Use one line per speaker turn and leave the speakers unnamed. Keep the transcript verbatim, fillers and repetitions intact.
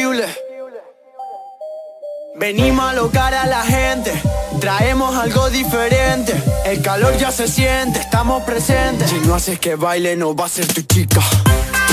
irresistible. Venimos a alocar a la gente, traemos algo diferente. El calor ya se siente, estamos presentes. Si no haces que baile no va a ser tu chica.